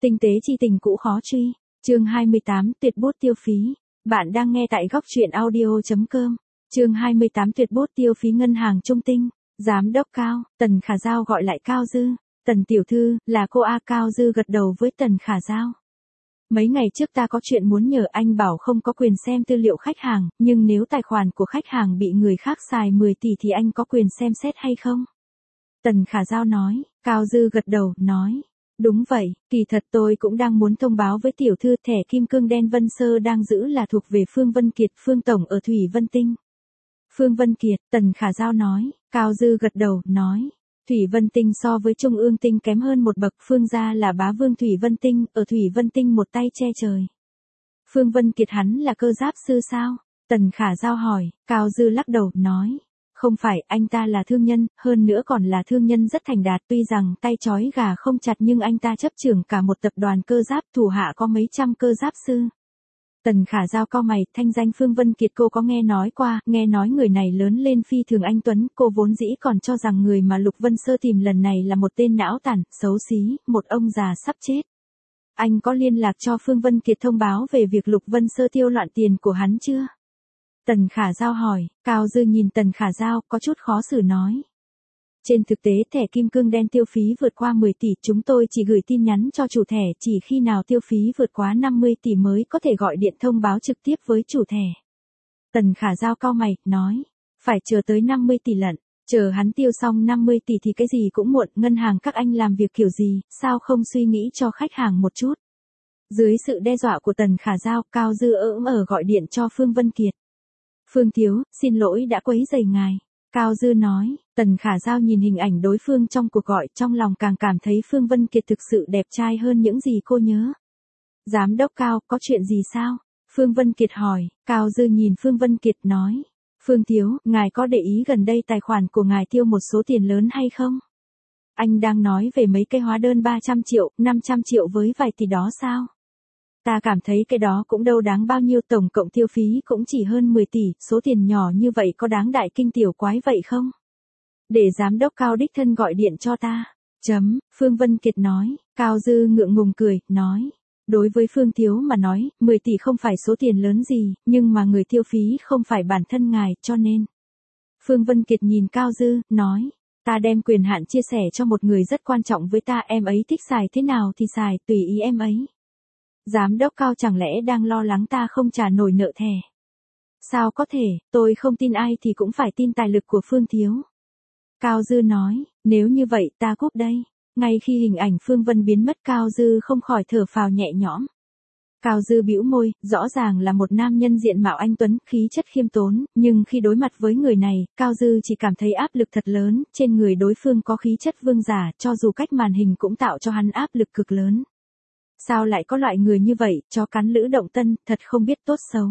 Tinh tế chi tình cũ khó truy. Chương 28 tuyệt bút tiêu phí. Bạn đang nghe tại góc truyện audio.com. Chương 28 tuyệt bút tiêu phí ngân hàng Trung Tinh. Giám đốc Cao, Tần Khả Giao gọi lại Cao Dư. Tần tiểu thư, là cô A. Cao Dư gật đầu với Tần Khả Giao. Mấy ngày trước ta có chuyện muốn nhờ anh, bảo không có quyền xem tư liệu khách hàng, nhưng nếu tài khoản của khách hàng bị người khác xài 10 tỷ thì anh có quyền xem xét hay không? Tần Khả Giao nói. Cao Dư gật đầu, nói. Đúng vậy, kỳ thật tôi cũng đang muốn thông báo với tiểu thư, thẻ kim cương đen Vân Sơ đang giữ là thuộc về Phương Vân Kiệt, Phương Tổng ở Thủy Vân Tinh. Phương Vân Kiệt, Tần Khả Giao nói. Cao Dư gật đầu, nói. Thủy Vân Tinh so với Trung ương Tinh kém hơn một bậc, Phương gia là bá vương Thủy Vân Tinh, ở Thủy Vân Tinh một tay che trời. Phương Vân Kiệt hắn là cơ giáp sư sao? Tần Khả Giao hỏi. Cao Dư lắc đầu, nói. Không phải, anh ta là thương nhân, hơn nữa còn là thương nhân rất thành đạt, tuy rằng tay trói gà không chặt nhưng anh ta chấp trưởng cả một tập đoàn cơ giáp, thủ hạ có mấy trăm cơ giáp sư. Tần Khả Giao cau mày, thanh danh Phương Vân Kiệt cô có nghe nói qua, nghe nói người này lớn lên phi thường anh tuấn, cô vốn dĩ còn cho rằng người mà Lục Vân Sơ tìm lần này là một tên não tàn, xấu xí, một ông già sắp chết. Anh có liên lạc cho Phương Vân Kiệt thông báo về việc Lục Vân Sơ tiêu loạn tiền của hắn chưa? Tần Khả Giao hỏi. Cao Dư nhìn Tần Khả Giao, có chút khó xử nói. Trên thực tế thẻ kim cương đen tiêu phí vượt qua 10 tỷ, chúng tôi chỉ gửi tin nhắn cho chủ thẻ, chỉ khi nào tiêu phí vượt quá 50 tỷ mới có thể gọi điện thông báo trực tiếp với chủ thẻ. Tần Khả Giao cau mày, nói. Phải chờ tới 50 tỷ lận, chờ hắn tiêu xong 50 tỷ thì cái gì cũng muộn, ngân hàng các anh làm việc kiểu gì, sao không suy nghĩ cho khách hàng một chút. Dưới sự đe dọa của Tần Khả Giao, Cao Dư gọi điện cho Phương Vân Kiệt. Phương thiếu, xin lỗi đã quấy rầy ngài. Cao Dư nói. Tần Khả Giao nhìn hình ảnh đối phương trong cuộc gọi, trong lòng càng cảm thấy Phương Vân Kiệt thực sự đẹp trai hơn những gì cô nhớ. Giám đốc Cao, có chuyện gì sao? Phương Vân Kiệt hỏi. Cao Dư nhìn Phương Vân Kiệt nói. Phương thiếu, ngài có để ý gần đây tài khoản của ngài tiêu một số tiền lớn hay không? Anh đang nói về mấy cái hóa đơn 300 triệu, 500 triệu với vài tỷ đó sao? Ta cảm thấy cái đó cũng đâu đáng bao nhiêu, tổng cộng tiêu phí cũng chỉ hơn 10 tỷ, số tiền nhỏ như vậy có đáng đại kinh tiểu quái vậy không? Để giám đốc Cao đích thân gọi điện cho ta. Phương Vân Kiệt nói. Cao Dư ngượng ngùng cười, nói. Đối với Phương thiếu mà nói, 10 tỷ không phải số tiền lớn gì, nhưng mà người tiêu phí không phải bản thân ngài, cho nên. Phương Vân Kiệt nhìn Cao Dư, nói. Ta đem quyền hạn chia sẻ cho một người rất quan trọng với ta, em ấy thích xài thế nào thì xài, tùy ý em ấy. Giám đốc Cao chẳng lẽ đang lo lắng ta không trả nổi nợ thẻ? Sao có thể, tôi không tin ai thì cũng phải tin tài lực của Phương thiếu. Cao Dư nói. Nếu như vậy ta cúp đây. Ngay khi hình ảnh Phương Vân biến mất, Cao Dư không khỏi thở phào nhẹ nhõm. Cao Dư bĩu môi, rõ ràng là một nam nhân diện mạo anh tuấn, khí chất khiêm tốn, nhưng khi đối mặt với người này, Cao Dư chỉ cảm thấy áp lực thật lớn, trên người đối phương có khí chất vương giả, cho dù cách màn hình cũng tạo cho hắn áp lực cực lớn. Sao lại có loại người như vậy, chó cắn lữ động tân, thật không biết tốt xấu.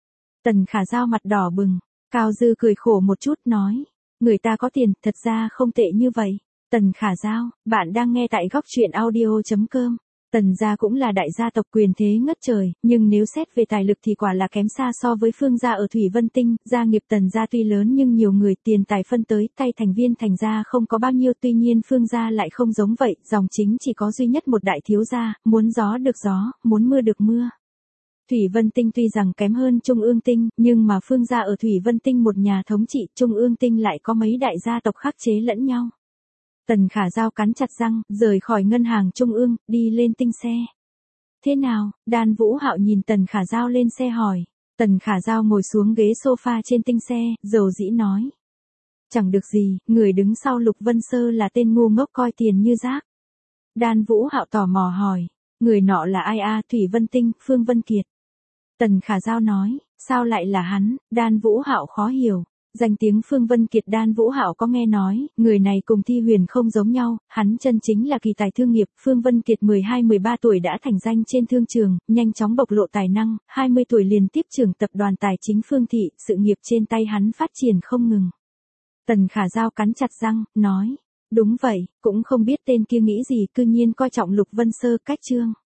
Tần Khả Giao mặt đỏ bừng. Cao Dư cười khổ một chút, nói. Người ta có tiền, thật ra không tệ như vậy. Tần Khả Giao, bạn đang nghe tại góc truyện audio.com. Tần gia cũng là đại gia tộc quyền thế ngất trời, nhưng nếu xét về tài lực thì quả là kém xa so với Phương gia ở Thủy Vân Tinh. Gia nghiệp Tần gia tuy lớn nhưng nhiều người, tiền tài phân tới tay thành viên thành gia không có bao nhiêu, tuy nhiên Phương gia lại không giống vậy, dòng chính chỉ có duy nhất một đại thiếu gia, muốn gió được gió, muốn mưa được mưa. Thủy Vân Tinh tuy rằng kém hơn Trung ương Tinh, nhưng mà Phương gia ở Thủy Vân Tinh một nhà thống trị, Trung ương Tinh lại có mấy đại gia tộc khắc chế lẫn nhau. Tần Khả Giao cắn chặt răng, rời khỏi ngân hàng Trung ương, đi lên tinh xe. Thế nào? Đan Vũ Hạo nhìn Tần Khả Giao lên xe hỏi. Tần Khả Giao ngồi xuống ghế sofa trên tinh xe, dầu dĩ nói. Chẳng được gì, người đứng sau Lục Vân Sơ là tên ngu ngốc coi tiền như rác. Đan Vũ Hạo tò mò hỏi. Người nọ là ai a? Thủy Vân Tinh, Phương Vân Kiệt. Tần Khả Giao nói. Sao lại là hắn? Đan Vũ Hạo khó hiểu. Danh tiếng Phương Vân Kiệt Đan Vũ Hạo có nghe nói, người này cùng Thi Huyền không giống nhau, hắn chân chính là kỳ tài thương nghiệp. Phương Vân Kiệt 12-13 tuổi đã thành danh trên thương trường, nhanh chóng bộc lộ tài năng, 20 tuổi liền tiếp trưởng tập đoàn tài chính Phương Thị, sự nghiệp trên tay hắn phát triển không ngừng. Tần Khả Giao cắn chặt răng, nói, đúng vậy, cũng không biết tên kia nghĩ gì, cư nhiên coi trọng Lục Vân Sơ, cách trương.